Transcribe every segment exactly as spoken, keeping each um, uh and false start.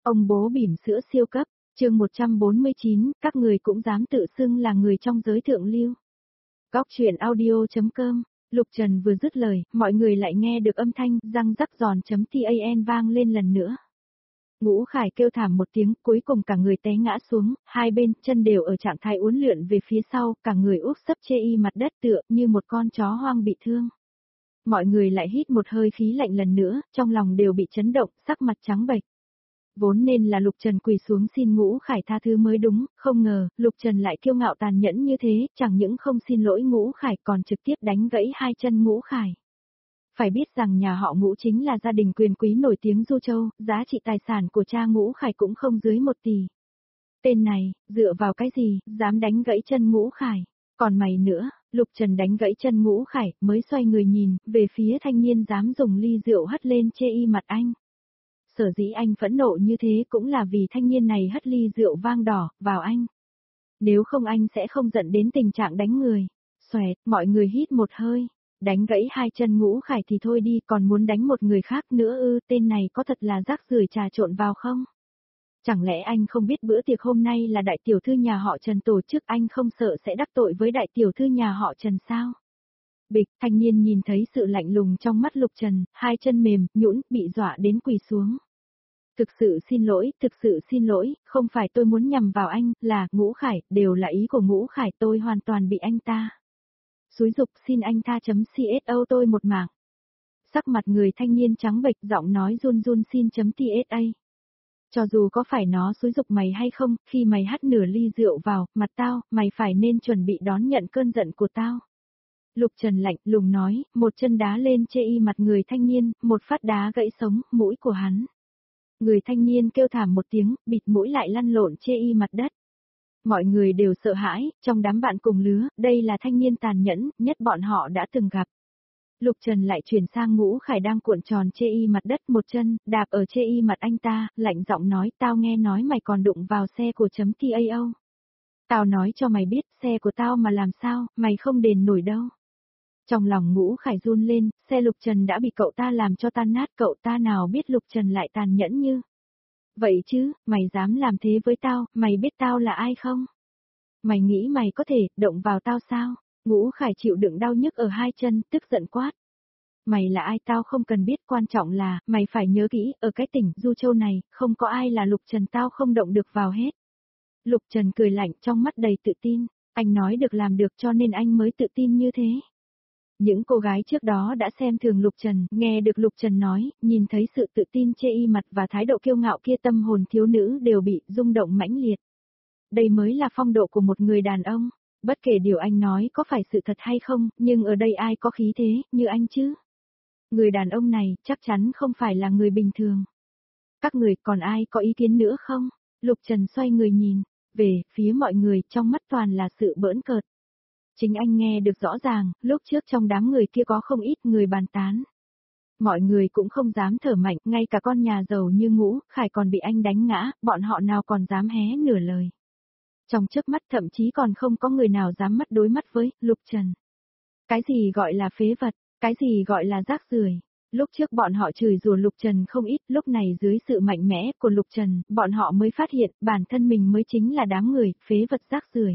Ông bố bỉm sữa siêu cấp, chương một trăm bốn mươi chín, các người cũng dám tự xưng là người trong giới thượng lưu. Góc truyện audio.com, Lục Trần vừa dứt lời, mọi người lại nghe được âm thanh răng rắc giòn.tan vang lên lần nữa. Ngũ Khải kêu thảm một tiếng, cuối cùng cả người té ngã xuống, hai bên chân đều ở trạng thái uốn lượn về phía sau, cả người úp sấp chê y mặt đất tựa như một con chó hoang bị thương. Mọi người lại hít một hơi khí lạnh lần nữa, trong lòng đều bị chấn động, sắc mặt trắng bệch. Vốn nên là Lục Trần quỳ xuống xin Ngũ Khải tha thứ mới đúng, không ngờ, Lục Trần lại kiêu ngạo tàn nhẫn như thế, chẳng những không xin lỗi Ngũ Khải còn trực tiếp đánh gãy hai chân Ngũ Khải. Phải biết rằng nhà họ Ngũ chính là gia đình quyền quý nổi tiếng Du Châu, giá trị tài sản của cha Ngũ Khải cũng không dưới một tỷ. Tên này, dựa vào cái gì, dám đánh gãy chân Ngũ Khải, còn mày nữa. Lục Trần đánh gãy chân Ngũ Khải, mới xoay người nhìn, về phía thanh niên dám dùng ly rượu hất lên chê y mặt anh. Sở dĩ anh phẫn nộ như thế cũng là vì thanh niên này hất ly rượu vang đỏ, vào anh. Nếu không anh sẽ không giận đến tình trạng đánh người. Xoẹt, mọi người hít một hơi. Đánh gãy hai chân Ngũ Khải thì thôi đi, còn muốn đánh một người khác nữa ư, tên này có thật là rác rưởi trà trộn vào không? Chẳng lẽ anh không biết bữa tiệc hôm nay là đại tiểu thư nhà họ Trần tổ chức, anh không sợ sẽ đắc tội với đại tiểu thư nhà họ Trần sao? Bịch, thanh niên nhìn thấy sự lạnh lùng trong mắt Lục Trần, hai chân mềm, nhũn, bị dọa đến quỳ xuống. Thực sự xin lỗi, thực sự xin lỗi, không phải tôi muốn nhằm vào anh, là, Ngũ Khải, đều là ý của Ngũ Khải, tôi hoàn toàn bị anh ta xúi giục, xin anh tha chấm xô tôi một mạng. Sắc mặt người thanh niên trắng bệch, giọng nói run run xin chấm tsa. Cho dù có phải nó xúi giục mày hay không, khi mày hắt nửa ly rượu vào, mặt tao, mày phải nên chuẩn bị đón nhận cơn giận của tao. Lục Trần lạnh lùng nói, một chân đá lên chê y mặt người thanh niên, một phát đá gãy sống, mũi của hắn. Người thanh niên kêu thảm một tiếng, bịt mũi lại lăn lộn chê y mặt đất. Mọi người đều sợ hãi, trong đám bạn cùng lứa, đây là thanh niên tàn nhẫn, nhất bọn họ đã từng gặp. Lục Trần lại chuyển sang Ngũ Khải đang cuộn tròn chê y mặt đất, một chân, đạp ở chê y mặt anh ta, lạnh giọng nói, tao nghe nói mày còn đụng vào xe của chấm tao. Tao nói cho mày biết, xe của tao mà làm sao, mày không đền nổi đâu. Trong lòng Ngũ Khải run lên, xe Lục Trần đã bị cậu ta làm cho tan nát, cậu ta nào biết Lục Trần lại tàn nhẫn như vậy chứ, mày dám làm thế với tao, mày biết tao là ai không? Mày nghĩ mày có thể động vào tao sao? Ngũ Khải chịu đựng đau nhức ở hai chân, tức giận quát. Mày là ai tao không cần biết, quan trọng là, mày phải nhớ kỹ, ở cái tỉnh Du Châu này, không có ai là Lục Trần tao không động được vào hết. Lục Trần cười lạnh trong mắt đầy tự tin, anh nói được làm được cho nên anh mới tự tin như thế. Những cô gái trước đó đã xem thường Lục Trần, nghe được Lục Trần nói, nhìn thấy sự tự tin chê y mặt và thái độ kiêu ngạo kia, tâm hồn thiếu nữ đều bị rung động mãnh liệt. Đây mới là phong độ của một người đàn ông, bất kể điều anh nói có phải sự thật hay không, nhưng ở đây ai có khí thế, như anh chứ? Người đàn ông này, chắc chắn không phải là người bình thường. Các người còn ai có ý kiến nữa không? Lục Trần xoay người nhìn, về phía mọi người, trong mắt toàn là sự bỡn cợt. Chính anh nghe được rõ ràng, lúc trước trong đám người kia có không ít người bàn tán. Mọi người cũng không dám thở mạnh, ngay cả con nhà giàu như Ngũ Khải còn bị anh đánh ngã, bọn họ nào còn dám hé nửa lời. Trong chớp mắt thậm chí còn không có người nào dám mắt đối mắt với Lục Trần. Cái gì gọi là phế vật, cái gì gọi là rác rưởi. Lúc trước bọn họ chửi rủa Lục Trần không ít, lúc này dưới sự mạnh mẽ của Lục Trần, bọn họ mới phát hiện bản thân mình mới chính là đám người phế vật rác rưởi.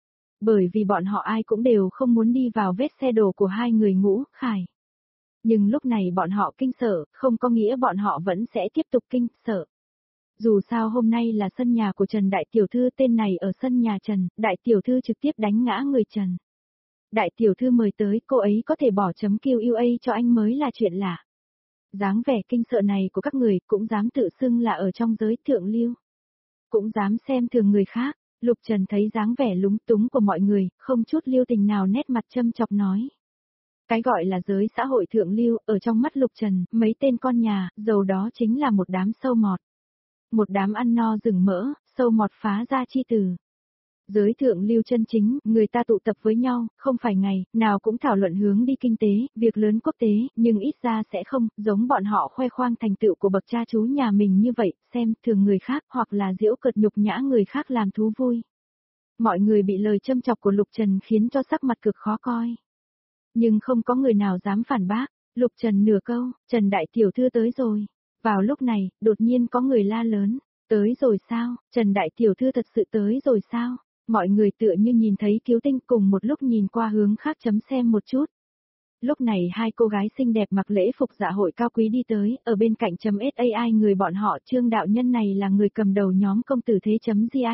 Bởi vì bọn họ ai cũng đều không muốn đi vào vết xe đổ của hai người Ngũ Khải. Nhưng lúc này bọn họ kinh sợ, không có nghĩa bọn họ vẫn sẽ tiếp tục kinh sợ. Dù sao hôm nay là sân nhà của Trần Đại Tiểu Thư, tên này ở sân nhà Trần, Đại Tiểu Thư trực tiếp đánh ngã người Trần. Đại Tiểu Thư mời tới, cô ấy có thể bỏ chấm quy a cho anh mới là chuyện lạ. Dáng vẻ kinh sợ này của các người cũng dám tự xưng là ở trong giới thượng lưu. Cũng dám xem thường người khác. Lục Trần thấy dáng vẻ lúng túng của mọi người, không chút lưu tình nào, nét mặt châm chọc nói. Cái gọi là giới xã hội thượng lưu, ở trong mắt Lục Trần, mấy tên con nhà, giàu đó chính là một đám sâu mọt. Một đám ăn no rừng mỡ, sâu mọt phá ra chi từ. Giới thượng lưu chân chính, người ta tụ tập với nhau, không phải ngày nào cũng thảo luận hướng đi kinh tế, việc lớn quốc tế, nhưng ít ra sẽ không, giống bọn họ khoe khoang thành tựu của bậc cha chú nhà mình như vậy, xem thường người khác hoặc là giễu cợt nhục nhã người khác làm thú vui. Mọi người bị lời châm chọc của Lục Trần khiến cho sắc mặt cực khó coi. Nhưng không có người nào dám phản bác. Lục Trần nửa câu, Trần Đại Tiểu Thư tới rồi. Vào lúc này, đột nhiên có người la lớn. Tới rồi sao, Trần Đại Tiểu Thư thật sự tới rồi sao? Mọi người tựa như nhìn thấy cứu tinh cùng một lúc nhìn qua hướng khác chấm xem một chút. Lúc này hai cô gái xinh đẹp mặc lễ phục dạ hội cao quý đi tới, ở bên cạnh chấm sai người bọn họ Trương đạo nhân này là người cầm đầu nhóm công tử thế chấm gia.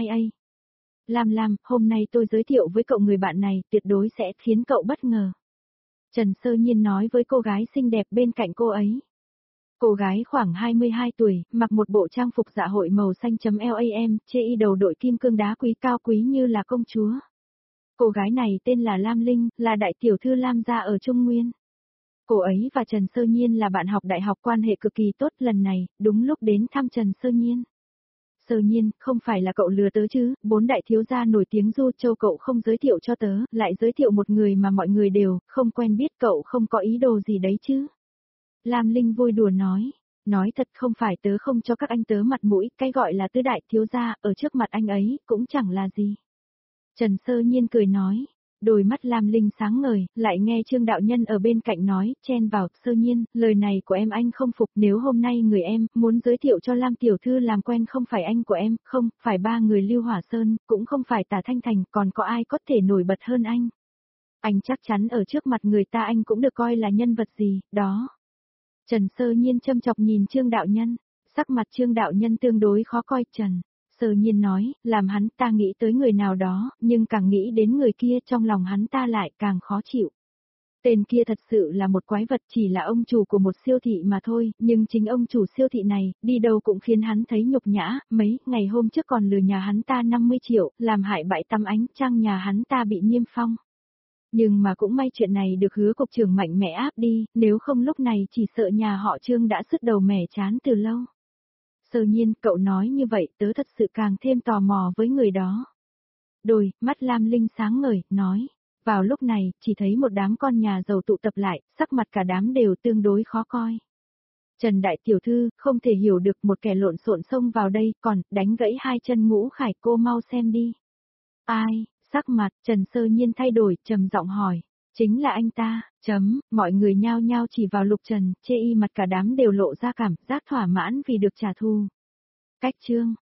Lam Lam, hôm nay tôi giới thiệu với cậu người bạn này, tuyệt đối sẽ khiến cậu bất ngờ. Trần Sơ Nhiên nói với cô gái xinh đẹp bên cạnh cô ấy. Cô gái khoảng hai mươi hai tuổi, mặc một bộ trang phục dạ hội màu xanh chấm lam, chê y đầu đội kim cương đá quý cao quý như là công chúa. Cô gái này tên là Lam Linh, là đại tiểu thư Lam gia ở Trung Nguyên. Cô ấy và Trần Sơ Nhiên là bạn học đại học quan hệ cực kỳ tốt, lần này, đúng lúc đến thăm Trần Sơ Nhiên. Sơ Nhiên, không phải là cậu lừa tớ chứ, bốn đại thiếu gia nổi tiếng Du Châu cậu không giới thiệu cho tớ, lại giới thiệu một người mà mọi người đều không quen biết, cậu không có ý đồ gì đấy chứ. Lam Linh vui đùa nói, nói thật không phải tớ không cho các anh tớ mặt mũi, cái gọi là tứ đại thiếu gia, ở trước mặt anh ấy, cũng chẳng là gì. Trần Sơ Nhiên cười nói, đôi mắt Lam Linh sáng ngời, lại nghe Trương đạo nhân ở bên cạnh nói, chen vào, Sơ Nhiên, lời này của em anh không phục, nếu hôm nay người em muốn giới thiệu cho Lam tiểu thư làm quen không phải anh của em, không, phải ba người Lưu Hỏa Sơn, cũng không phải Tả Thanh Thành, còn có ai có thể nổi bật hơn anh. Anh chắc chắn ở trước mặt người ta anh cũng được coi là nhân vật gì, đó. Trần Sơ Nhiên châm chọc nhìn Trương đạo nhân, sắc mặt Trương đạo nhân tương đối khó coi. Trần Sơ Nhiên nói, làm hắn ta nghĩ tới người nào đó, nhưng càng nghĩ đến người kia trong lòng hắn ta lại càng khó chịu. Tên kia thật sự là một quái vật, chỉ là ông chủ của một siêu thị mà thôi, nhưng chính ông chủ siêu thị này, đi đâu cũng khiến hắn thấy nhục nhã, mấy ngày hôm trước còn lừa nhà hắn ta năm mươi triệu, làm hại bại tăm ánh trang nhà hắn ta bị niêm phong. Nhưng mà cũng may chuyện này được Hứa cục trưởng mạnh mẽ áp đi, nếu không lúc này chỉ sợ nhà họ Trương đã sứt đầu mẻ chán từ lâu. Sơ Nhiên, cậu nói như vậy tớ thật sự càng thêm tò mò với người đó. Đôi, mắt Lam Linh sáng ngời, nói. Vào lúc này, chỉ thấy một đám con nhà giàu tụ tập lại, sắc mặt cả đám đều tương đối khó coi. Trần Đại Tiểu Thư, không thể hiểu được một kẻ lộn xộn xông vào đây, còn, đánh gãy hai chân Ngũ Khải, cô mau xem đi. Ai, sắc mặt, Trần Sơ Nhiên thay đổi, trầm giọng hỏi. Chính là anh ta, chấm, mọi người nhao nhao chỉ vào Lục Trần, chê y mặt cả đám đều lộ ra cảm giác thỏa mãn vì được trả thù. Cách chương